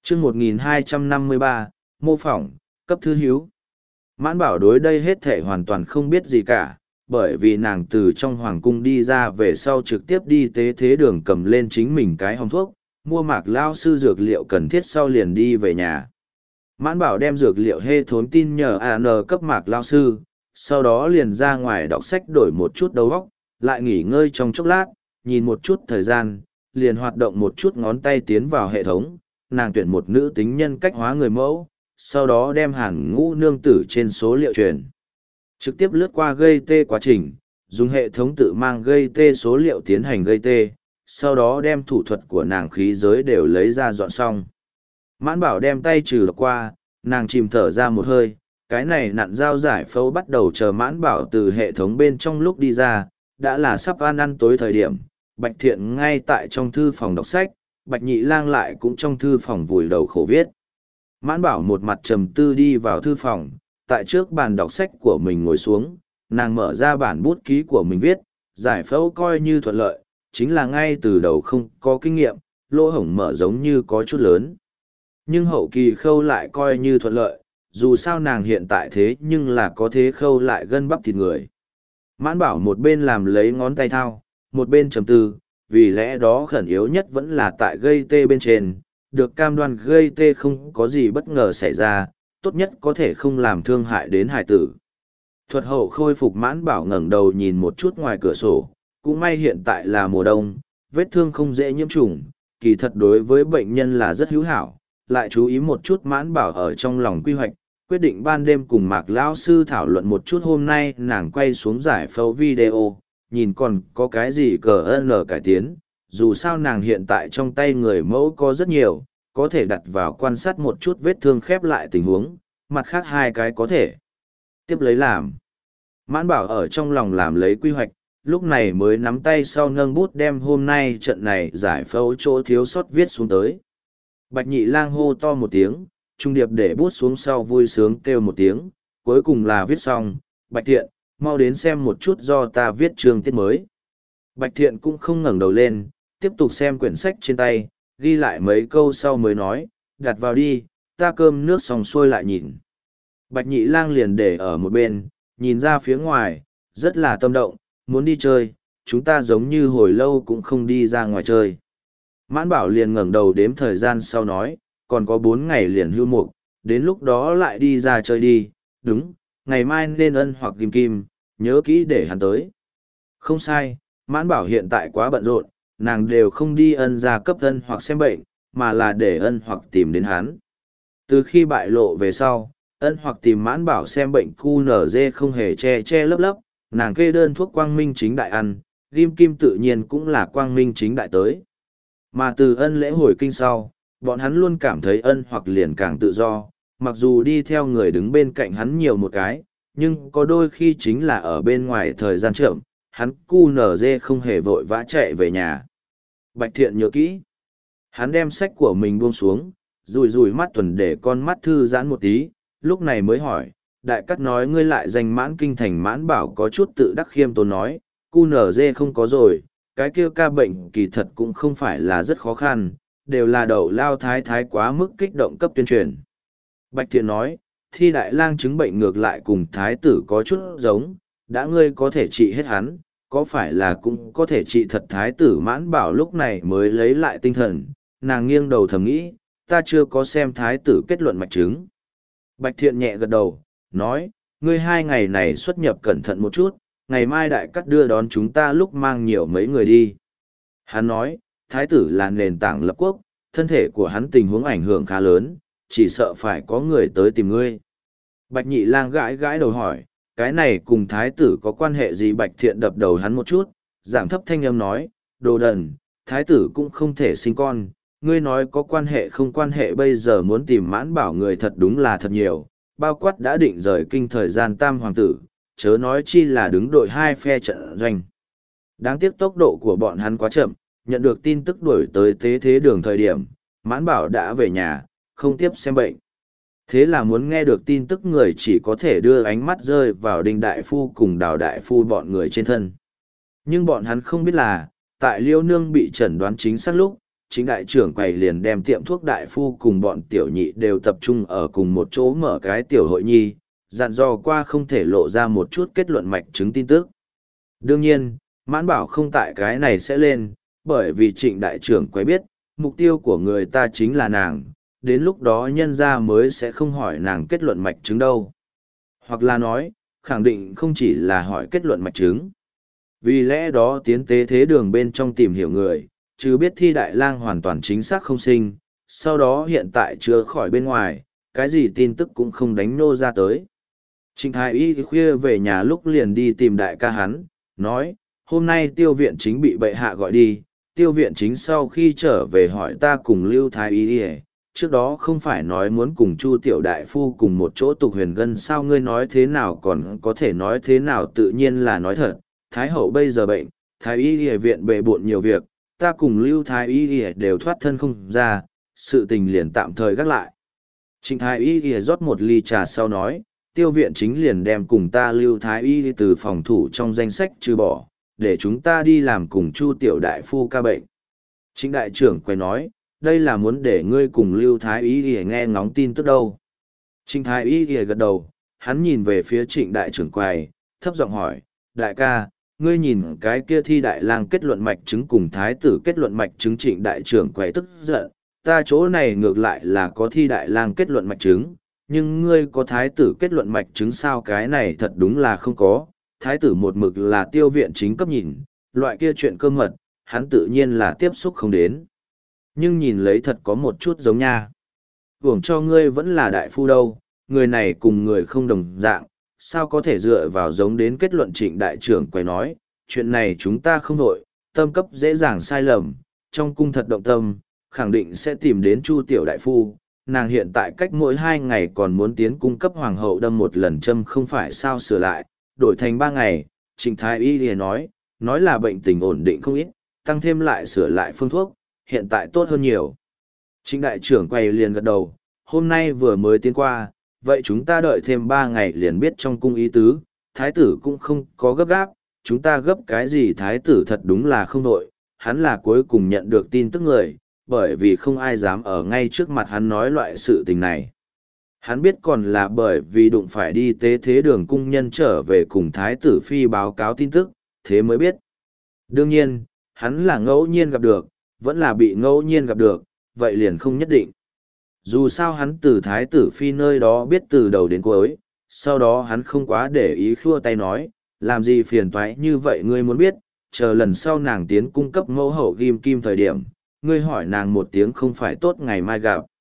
chương 1253, mô phỏng, cấp thư hiếu. Mãn Bảo đối đây hết thể hoàn toàn không biết gì cả, bởi vì nàng từ trong hoàng cung đi ra về sau trực tiếp đi tế thế đường cầm lên chính mình cái hòm thuốc, mua Mạc lao sư dược liệu cần thiết sau liền đi về nhà. Mãn Bảo đem dược liệu hê thốn tin nhờ AN cấp Mạc lao sư, sau đó liền ra ngoài đọc sách đổi một chút đầu óc, lại nghỉ ngơi trong chốc lát, nhìn một chút thời gian, liền hoạt động một chút ngón tay tiến vào hệ thống, nàng tuyển một nữ tính nhân cách hóa người mẫu, sau đó đem Hàn Ngũ nương tử trên số liệu truyền. Trực tiếp lướt qua gây tê quá trình, dùng hệ thống tự mang gây tê số liệu tiến hành gây tê, sau đó đem thủ thuật của nàng khí giới đều lấy ra dọn xong. Mãn Bảo đem tay trừ lọc qua, nàng chìm thở ra một hơi, cái này nặn dao giải phẫu bắt đầu chờ Mãn Bảo từ hệ thống bên trong lúc đi ra, đã là sắp ăn tối thời điểm. Bạch Thiện ngay tại trong thư phòng đọc sách, Bạch Nhị Lang lại cũng trong thư phòng vùi đầu khổ viết. Mãn Bảo một mặt trầm tư đi vào thư phòng, tại trước bàn đọc sách của mình ngồi xuống, nàng mở ra bản bút ký của mình viết, giải phẫu coi như thuận lợi, chính là ngay từ đầu không có kinh nghiệm, lỗ hổng mở giống như có chút lớn. Nhưng hậu kỳ khâu lại coi như thuận lợi, dù sao nàng hiện tại thế nhưng là có thế khâu lại gân bắp thịt người. Mãn Bảo một bên làm lấy ngón tay thao, một bên trầm tư, vì lẽ đó khẩn yếu nhất vẫn là tại gây tê bên trên, được cam đoan gây tê không có gì bất ngờ xảy ra, tốt nhất có thể không làm thương hại đến hải tử. Thuật hậu khôi phục Mãn Bảo ngẩng đầu nhìn một chút ngoài cửa sổ, cũng may hiện tại là mùa đông, vết thương không dễ nhiễm trùng, kỳ thật đối với bệnh nhân là rất hữu hảo, lại chú ý một chút Mãn Bảo ở trong lòng quy hoạch, quyết định ban đêm cùng Mạc lão sư thảo luận một chút hôm nay nàng quay xuống giải phẫu video, nhìn còn có cái gì cải tiến, dù sao nàng hiện tại trong tay người mẫu có rất nhiều, có thể đặt vào quan sát một chút vết thương khép lại tình huống, mặt khác hai cái có thể tiếp lấy làm. Mãn Bảo ở trong lòng làm lấy quy hoạch, lúc này mới nắm tay sau nâng bút đem hôm nay trận này giải phẫu chỗ thiếu sót viết xuống tới. Bạch Nhị Lang hô to một tiếng, trung điệp để bút xuống sau vui sướng kêu một tiếng, cuối cùng là viết xong. Bạch Thiện, mau đến xem một chút do ta viết chương tiết mới. Bạch Thiện cũng không ngẩng đầu lên, tiếp tục xem quyển sách trên tay, ghi lại mấy câu sau mới nói, đặt vào đi, ta cơm nước xong xuôi lại nhìn. Bạch Nhị Lang liền để ở một bên, nhìn ra phía ngoài, rất là tâm động, muốn đi chơi, chúng ta giống như hồi lâu cũng không đi ra ngoài chơi. Mãn Bảo liền ngẩng đầu đếm thời gian sau nói, còn có 4 ngày liền hưu mục, đến lúc đó lại đi ra chơi đi, đúng, ngày mai nên Ân hoặc Kim Kim, nhớ kỹ để hắn tới. Không sai, Mãn Bảo hiện tại quá bận rộn, nàng đều không đi Ân ra cấp Ân hoặc xem bệnh, mà là để Ân hoặc tìm đến hắn. Từ khi bại lộ về sau, Ân hoặc tìm Mãn Bảo xem bệnh QNZ không hề che lấp lấp, nàng kê đơn thuốc quang minh chính đại ăn, Kim Kim tự nhiên cũng là quang minh chính đại tới. Mà từ Ân lễ hồi kinh sau, bọn hắn luôn cảm thấy Ân hoặc liền càng tự do, mặc dù đi theo người đứng bên cạnh hắn nhiều một cái, nhưng có đôi khi chính là ở bên ngoài thời gian chậm, hắn QNZ không hề vội vã chạy về nhà. Bạch Thiện nhớ kỹ. Hắn đem sách của mình buông xuống, rùi mắt tuần để con mắt thư giãn một tí, lúc này mới hỏi, đại cắt nói ngươi lại danh Mãn Kinh thành. Mãn Bảo có chút tự đắc khiêm tốn nói, QNZ không có rồi, cái kia ca bệnh kỳ thật cũng không phải là rất khó khăn, đều là đậu lao thái quá mức kích động cấp tuyên truyền. Bạch Thiện nói, thi đại lang chứng bệnh ngược lại cùng thái tử có chút giống, đã ngươi có thể trị hết hắn, có phải là cũng có thể trị thật thái tử. Mãn Bảo lúc này mới lấy lại tinh thần, nàng nghiêng đầu thầm nghĩ, ta chưa có xem thái tử kết luận mạch chứng. Bạch Thiện nhẹ gật đầu, nói, ngươi 2 ngày này xuất nhập cẩn thận một chút, ngày mai đại cắt đưa đón chúng ta lúc mang nhiều mấy người đi. Hắn nói, thái tử là nền tảng lập quốc, thân thể của hắn tình huống ảnh hưởng khá lớn, chỉ sợ phải có người tới tìm ngươi. Bạch Nhị Lang gãi đầu hỏi, cái này cùng thái tử có quan hệ gì? Bạch Thiện đập đầu hắn một chút, giảm thấp thanh âm nói, đồ đần, thái tử cũng không thể sinh con, ngươi nói có quan hệ không quan hệ, bây giờ muốn tìm Mãn Bảo người thật đúng là thật nhiều, bao quát đã định rời kinh thời gian tam hoàng tử, chớ nói chi là đứng đội 2 phe trận doanh. Đáng tiếc tốc độ của bọn hắn quá chậm, nhận được tin tức đuổi tới tế thế đường thời điểm, Mãn Bảo đã về nhà, không tiếp xem bệnh. Thế là muốn nghe được tin tức người chỉ có thể đưa ánh mắt rơi vào Đinh Đại Phu cùng Đào Đại Phu bọn người trên thân. Nhưng bọn hắn không biết là, tại Liêu Nương bị chẩn đoán chính xác lúc, chính đại trưởng quầy liền đem tiệm thuốc đại phu cùng bọn tiểu nhị đều tập trung ở cùng một chỗ mở cái tiểu hội nhi, dặn dò qua không thể lộ ra một chút kết luận mạch chứng tin tức. Đương nhiên, Mãn Bảo không tại cái này sẽ lên, bởi vì trịnh đại trưởng quay biết, mục tiêu của người ta chính là nàng, đến lúc đó nhân ra mới sẽ không hỏi nàng kết luận mạch chứng đâu. Hoặc là nói, khẳng định không chỉ là hỏi kết luận mạch chứng. Vì lẽ đó tiến tế thế đường bên trong tìm hiểu người, chứ biết Thi Đại Lang hoàn toàn chính xác không sinh, sau đó hiện tại chưa khỏi bên ngoài, cái gì tin tức cũng không đánh nô ra tới. Trịnh Thái Y khuya về nhà lúc liền đi tìm đại ca hắn, nói, hôm nay tiêu viện chính bị bệ hạ gọi đi, tiêu viện chính sau khi trở về hỏi ta cùng Lưu Thái Y, trước đó không phải nói muốn cùng Chu Tiểu Đại Phu cùng một chỗ tục huyền gân, sao ngươi nói thế nào còn có thể nói thế nào, tự nhiên là nói thật. Thái hậu bây giờ bệnh, Thái Y viện bề bộn nhiều việc, ta cùng Lưu Thái Y đều thoát thân không ra, sự tình liền tạm thời gác lại. Trịnh Thái Y rót một ly trà sau nói, tiêu viện chính liền đem cùng ta Lưu Thái Y từ phòng thủ trong danh sách trừ bỏ, để chúng ta đi làm cùng Chu Tiểu Đại Phu ca bệnh. Trịnh đại trưởng quay nói, đây là muốn để ngươi cùng Lưu Thái Y nghe ngóng tin tức đâu. Trịnh Thái Y gật đầu, hắn nhìn về phía trịnh đại trưởng quầy, thấp giọng hỏi, đại ca, ngươi nhìn cái kia Thi Đại Lang kết luận mạch chứng cùng thái tử kết luận mạch chứng. Trịnh đại trưởng quầy tức giận, ta chỗ này ngược lại là có Thi Đại Lang kết luận mạch chứng, nhưng ngươi có thái tử kết luận mạch chứng sao? Cái này thật đúng là không có, thái tử một mực là tiêu viện chính cấp nhìn, loại kia chuyện cơ mật, hắn tự nhiên là tiếp xúc không đến. Nhưng nhìn lấy thật có một chút giống nha. Hưởng cho ngươi vẫn là đại phu đâu, người này cùng người không đồng dạng, sao có thể dựa vào giống đến kết luận. Trịnh đại trưởng quay nói, chuyện này chúng ta không đội, tâm cấp dễ dàng sai lầm, trong cung thật động tâm, khẳng định sẽ tìm đến Chu Tiểu Đại Phu, nàng hiện tại cách mỗi 2 ngày còn muốn tiến cung cấp hoàng hậu đâm một lần châm, không phải sao sửa lại, đổi thành 3 ngày, Trịnh Thái Y liền nói là bệnh tình ổn định không ít, tăng thêm lại sửa lại phương thuốc, hiện tại tốt hơn nhiều. Trịnh đại trưởng quay liền gật đầu, hôm nay vừa mới tiến qua, vậy chúng ta đợi thêm 3 ngày liền biết trong cung ý tứ, thái tử cũng không có gấp gáp, chúng ta gấp cái gì? Thái tử thật đúng là không đội, hắn là cuối cùng nhận được tin tức người, bởi vì không ai dám ở ngay trước mặt hắn nói loại sự tình này. Hắn biết còn là bởi vì đụng phải đi tế thế đường cung nhân trở về cùng thái tử phi báo cáo tin tức, thế mới biết. Đương nhiên, hắn là ngẫu nhiên gặp được, vẫn là bị ngẫu nhiên gặp được, vậy liền không nhất định. Dù sao hắn từ thái tử phi nơi đó biết từ đầu đến cuối, sau đó hắn không quá để ý, khua tay nói, làm gì phiền toái như vậy, ngươi muốn biết, chờ lần sau nàng tiến cung cấp mẫu hậu ghim kim thời điểm, ngươi hỏi nàng một tiếng không phải tốt ngày mai gặp.